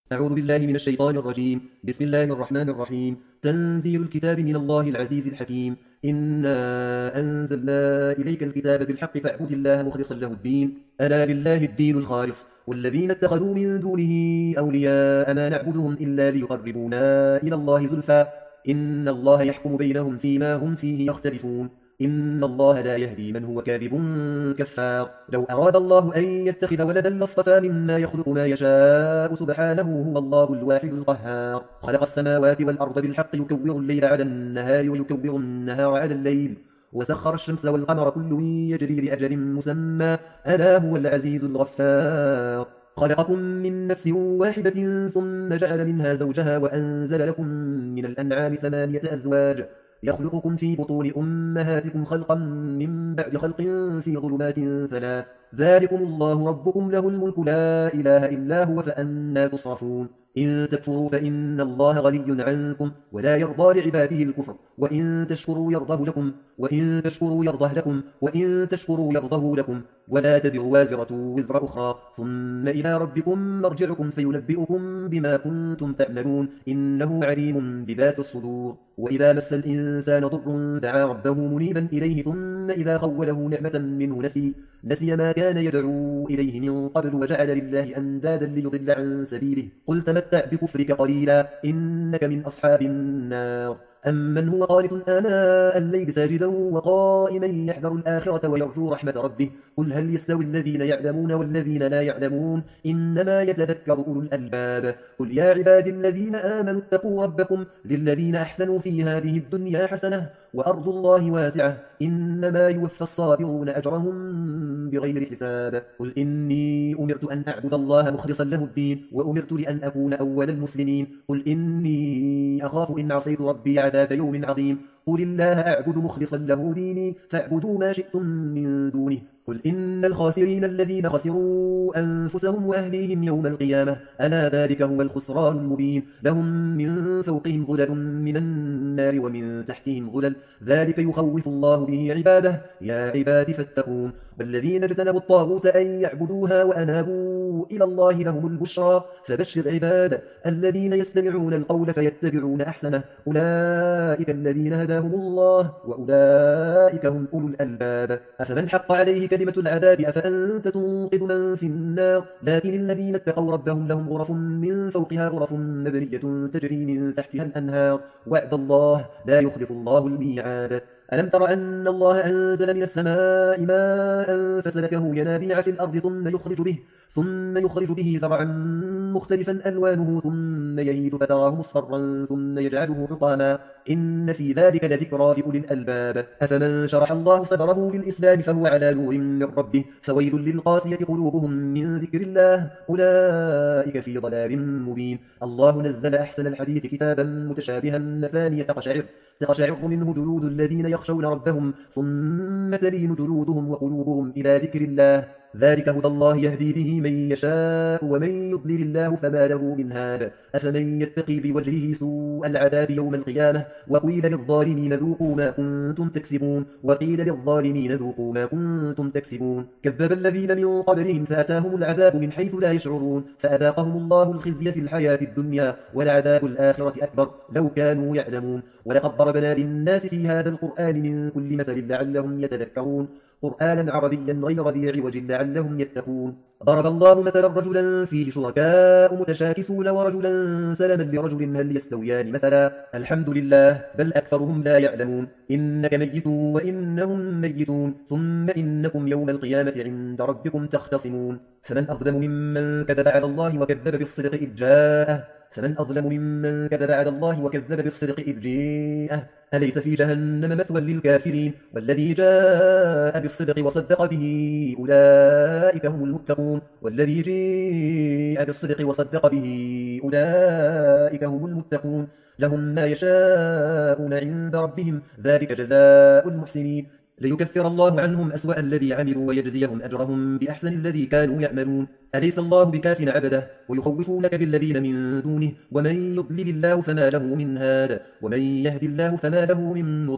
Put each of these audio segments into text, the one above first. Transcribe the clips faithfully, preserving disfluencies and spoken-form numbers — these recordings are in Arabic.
أعوذ بالله من الشيطان الرجيم. بسم الله الرحمن الرحيم. تنزيل الكتاب من الله العزيز الحكيم. إنا أنزلنا إليك الكتاب بالحق فاعبد الله مخلصا له الدين ألا لله الدين الخالص والذين اتخذوا من دونه أولياء ما نعبدهم إلا ليقربونا إلى الله زلفى إن الله يحكم بينهم فيما هم فيه يختلفون إن الله لا يهدي من هو كاذب كفار. لو أراد الله أن يتخذ ولدا لاصطفى مما يخلق ما يشاء سبحانه هو الله الواحد القهار. خلق السماوات والأرض بالحق يكور الليل على النهار ويكور النهار على الليل وسخر الشمس والقمر كل يجري لأجل مسمى ألا هو العزيز الغفار. خلقكم من نفس واحدة ثم جعل منها زوجها وأنزل لكم من الأنعام ثمانية أزواج يخلقكم في بطون أمهاتكم خلقا من بعد خلق في ظلمات ثلاث ذلكم الله ربكم له الملك لا إله إلا هو فأنا تصرفون. إن تكفروا فإن الله غني عنكم ولا يرضى لعباده الكفر وإن تشكروا يرضه لكم وإن تشكروا يرضه لكم وإن تشكروا يرضه لكم ولا تزر وازرة وزر أخرى ثم إلى ربكم مرجعكم فينبئكم بما كنتم تعملون إنه عليم بذات الصدور. وإذا مس الإنسان ضر دعا ربه منيبا إليه ثم إذا خوله نعمة منه نسي نسي ما كان يدعو إليه من قبل وجعل لله أندادا ليضل عن سبيله قل تمتع بكفرك قليلا إنك من أصحاب النار. أمن هو قانت آناء الليل ساجدا وقائما يحذر الآخرة ويرجو رحمة ربه قل هل يستوي الذين يعلمون والذين لا يعلمون إنما يتذكر أولو الألباب. قل يا عبادي الذين آمنوا اتقوا ربكم للذين أحسنوا في هذه الدنيا حسنة وأرض الله واسعة إنما يوفى الصابرون أجرهم بغير حساب. قل إني أمرت أن أعبد الله مخلصا له الدين وأمرت لأن أكون أول المسلمين قل إني أخاف إن عصيت ربي عذاب يوم عظيم قل الله أعبد مخلصا له ديني فاعبدوا ما شئتم من دونه قل إن الخاسرين الذين خسروا أنفسهم وأهليهم يوم القيامة ألا ذلك هو الخسران المبين لهم من فوقهم ظلل من النار ومن تحتهم ظلل ذلك يخوف الله به عباده يا عباد فاتقون. والذين اجتنبوا الطاغوت أن يعبدوها وأنابوا إلى الله لهم البشرى فبشر عباد الذين يستمعون القول فيتبعون أحسنه أولئك الذين هداهم الله وأولئك هم أولو الألباب. أفمن حق عليه كلمة العذاب أفأنت تنقذ من في النار لكن الذين اتقوا ربهم لهم غرف من فوقها غرف مبنية تجري من تحتها الأنهار وعد الله لا يخلف الله الميعاد. ألم تر أن الله أنزل من السماء ماء فسلكه ينابيع في الأرض ثم يخرج به ثم يخرج به زرعا مختلفا ألوانه ثم يهيج فتراه مصفرا ثم يجعله حطاما إن في ذلك لذكرى لأولي الألباب. أفمن شرح الله صدره للإسلام فهو على نور من ربه فويل للقاسية قلوبهم من ذكر الله أولئك في ضلال مبين. الله نزل أحسن الحديث كتابا متشابها مثانية تقشعر تقشعر منه جلود الذين يخشون ربهم ثم تلين جلودهم وقلوبهم إلى ذكر الله ذلك هدى الله يهدي به من يشاء ومن يضلل الله فما له من هاد. أفمن يتقي بوجهه سوء العذاب يوم القيامة وقيل للظالمين ذوقوا ما كنتم تكسبون وقيل للظالمين ذوقوا ما كنتم تكسبون كذب الذين من قبلهم فأتاهم العذاب من حيث لا يشعرون فأذاقهم الله الخزي في الحياة الدنيا ولعذاب الآخرة أكبر لو كانوا يعلمون. ولقد ضربنا للناس في هذا القرآن من كل مثل لعلهم يتذكرون قرآنا عربيا غير ذي عوج لعلهم يتقون. ضرب الله مثلا رجلا فيه شركاء متشاكسون ورجلا سلما لرجل هل يستويان مثلا الحمد لله بل أكثرهم لا يعلمون. إنك ميت وإنهم ميتون ثم إنكم يوم القيامة عند ربكم تختصمون. فمن أظلم ممن كذب على الله وكذب بالصدق إذ جاءه فمن أظلم ممن كذب على الله وكذب بالصدق إذ جاءه أليس في جهنم مثوى للكافرين والذي جاء بالصدق وصدق به أولئك هم المتقون والذي جاء بالصدق وصدق به أولئك هم المتقون لهم ما يشاءون عند ربهم ذلك جزاء المحسنين ليكفر الله عنهم أسوأ الذي عملوا ويجزيهم أجرهم بأحسن الذي كانوا يعملون أليس الله بكاف عبده ويخوفونك بالذين من دونه ومن يضلل الله فما له من هاد ومن يهد الله فما له من مضل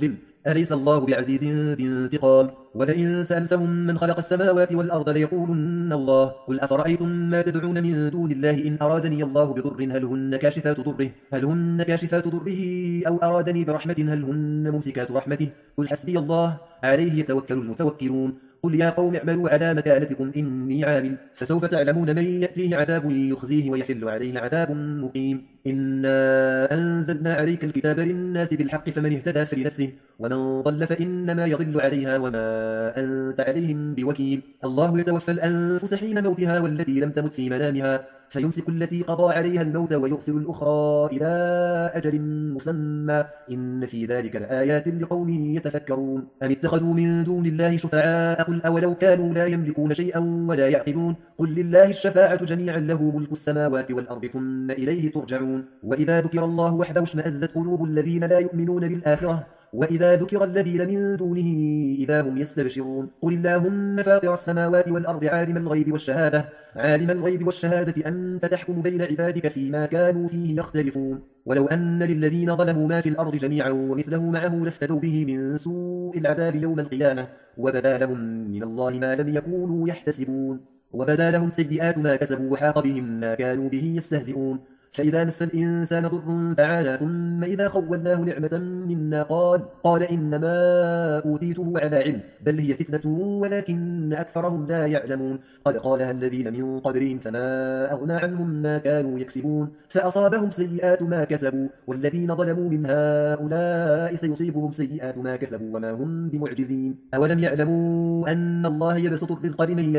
أليس الله بعزيز ذي انتقام ولئن سألتهم من خلق السماوات والأرض ليقولن الله قل أفرأيتم ما تدعون من دون الله إن أرادني الله بضر هل هن كاشفات ضره هل هن كاشفات ضره أو أرادني برحمة هل هن ممسكات رحمته قل حسبي الله عليه يتوكل المتوكلون قل يا قوم اعملوا على مكانتكم إني عامل فسوف تعلمون من يأتيه عذاب يخزيه ويحل عليه عذاب مقيم إنا أنزلنا عليك الكتاب للناس بالحق فمن اهتدى فلنفسه ومن ضل فإنما يضل عليها وما أنت عليهم بوكيل الله يتوفى الأنفس حين موتها والتي لم تمت في منامها فيمسك التي قضى عليها الموت ويرسل الأخرى إلى أجل مسمى إن في ذلك لآيات لقوم يتفكرون أم اتخذوا من دون الله شفعاء قل أولو كانوا لا يملكون شيئا ولا يعقلون قل لله الشفاعة جميعا له ملك السماوات والأرض ثم إليه ترجعون وإذا ذكر الله وحده اشمأزت قلوب الذين لا يؤمنون بالآخرة وإذا ذكر الذين من دونه إذا هم يستبشرون قل اللهم فاطر السماوات والأرض عالم الغيب والشهادة عالم الغيب والشهادة أنت تحكم بين عبادك فيما كانوا فيه يختلفون ولو أن للذين ظلموا ما في الأرض جميعا ومثله معه لافتدوا به من سوء العذاب يوم القيامة وبدا لهم من الله ما لم يكونوا يحتسبون وبدا لهم سيئات ما كسبوا وحاق بهم ما كانوا به يستهزئون فإذا مس الإنسان ضر دعانا ثم إذا خولناه نعمة منا قال قال إنما أوتيته على علم بل هي فتنة ولكن أكثرهم لا يعلمون قد قالها الذين من قبلهم فما أغنى عنهم ما كانوا يكسبون فأصابهم سيئات ما كسبوا والذين ظلموا من هؤلاء سيصيبهم سيئات ما كسبوا وما هم بمعجزين أولم يعلموا أن الله يبسط الرزق لمن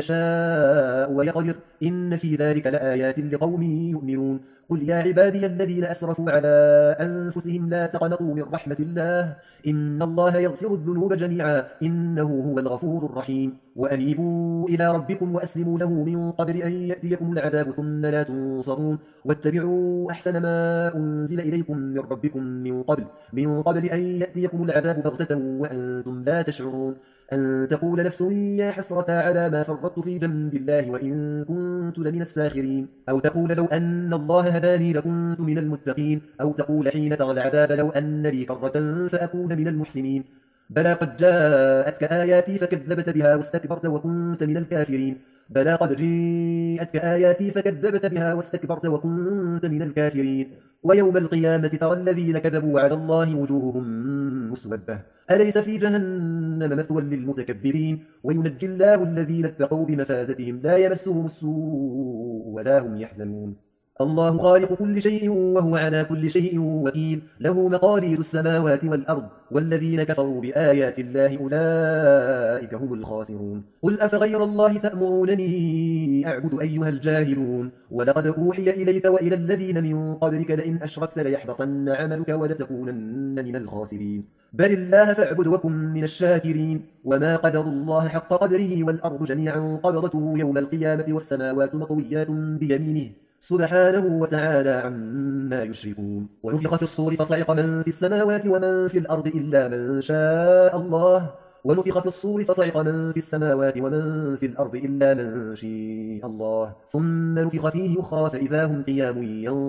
يشاء ويقدر إن في ذلك لآيات لقوم يؤمنون قل يا عبادي الذين أسرفوا على أنفسهم لا تقنطوا من رحمة الله إن الله يغفر الذنوب جميعا إنه هو الغفور الرحيم وأنيبوا إلى ربكم وأسلموا له من قبل أن يأتيكم العذاب ثم لا تنصرون واتبعوا أحسن ما أنزل إليكم من ربكم من قبل من قبل أن يأتيكم العذاب بغتة وأنتم لا تشعرون أن تقول نفس يا حسرة على ما فرطت في جنب الله وإن كنت لمن الساخرين أو تقول لو أن الله هداني لكنت من المتقين أو تقول حين ترى العذاب لو أن لي كرة فأكون من المحسنين بلى قد جاءتك آياتي فكذبت بها واستكبرت وكنت من الكافرين بلى قد جاءتك آياتي فكذبت بها واستكبرت وكنت من الكافرين ويوم القيامة ترى الذين كذبوا على الله وجوههم مسودة أليس في جهنم مثوى للمتكبرين وينجي الله الذين اتقوا بمفازتهم لا يمسهم السوء ولا هم يحزنون الله خالق كل شيء وهو على كل شيء وكيل له مقاليد السماوات والأرض والذين كفروا بآيات الله أولئك هم الخاسرون قل أفغير الله تأمرونني أعبد أيها الجاهلون ولقد أوحي إليك وإلى الذين من قبلك لئن أشركت ليحبطن عملك ولتكونن من الخاسرين بل الله فاعبد وكن من الشاكرين وما قدر الله حق قدره والأرض جميعا قبضته يوم القيامة والسماوات مطويات بيمينه سبحانه وتعالى عما يشركون ونفخ في الصور فصعق من في السماوات ومن في الأرض إلا من شاء الله ونفخ في الصور فصعق من في السماوات ومن في الأرض إلا من شاء الله ثم نفخ فيه أخرى فإذا هم قيام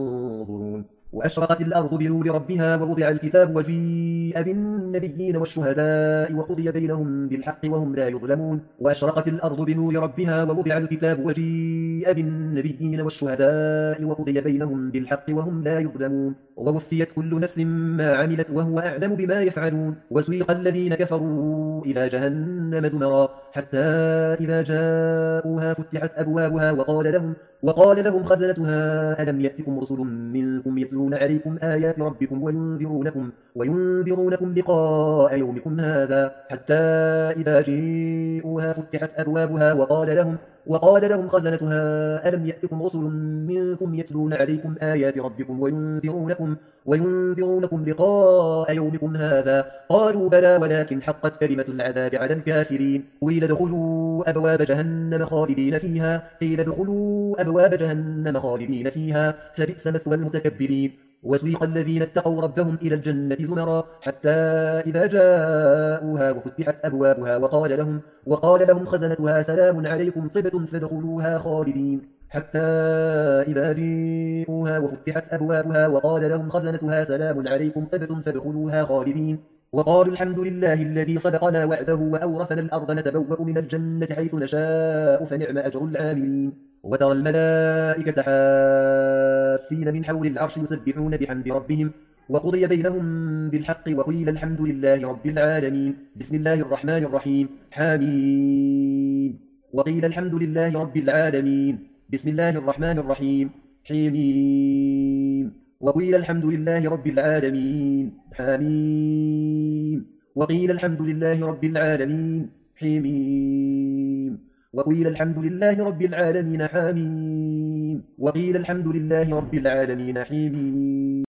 ينظرون وأشرقت الأرض بنور ربها ووضع الكتاب وجيء بالنبيين والشهداء وقضي بينهم بالحق وهم لا يظلمون وأشرقت الأرض بنور ربها ووضع الكتاب وجيء بالنبيين والشهداء وقضي بينهم بالحق وهم لا يظلمون ووفيت كل نفس ما عملت وهو أعلم بما يفعلون وسيق الذين كفروا إلى جهنم زمرا حتى إذا جاءوها فتحت أبوابها وقال لهم وقال لهم خزنتها ألم يأتكم رسل منكم يتلون عليكم آيات ربكم وينذرونكم وينذرونكم لقاء يومكم هذا حتى إذا جاءوها فتحت أبوابها وقال لهم وقال لهم خزنتها ألم يأتكم رسل منكم يتلون عليكم آيات ربكم وينذرونكم وينذرونكم لقاء يومكم هذا قالوا بلى ولكن حقت كلمة العذاب على الكافرين قيل ادخلوا أبواب جهنم خالدين فيها قيل ادخلوا أبواب جهنم خالدين فيها فبئس مثوى المتكبرين وسيق الذين اتقوا ربهم إلى الجنة زمرا حتى إذا جاءوها وفتحت أبوابها وقال لهم وقال لهم خزنتها سلام عليكم طبتم فادخلوها خالدين حتى إذا جاءوها وفتحت أبوابها وقال لهم خزنتها سلام عليكم طبتم فادخلوها خالدين وقالوا الحمد لله الذي صدقنا وعده وأورثنا الأرض نتبوأ من الجنة حيث نشاء فنعم أجر العاملين وترى الملائكة حافين من حول العرش يسبحون بحمد ربهم وقضي بينهم بالحق وقيل الحمد لله رب العالمين بسم الله الرحمن الرحيم حميم وقيل الحمد لله رب العالمين بسم الله الرحمن الرحيم حميم وقيل الحمد لله رب العالمين حميم وقيل الحمد لله رب العالمين حميم وقيل الحمد لله رب العالمين حميم وقيل الحمد لله رب العالمين حميم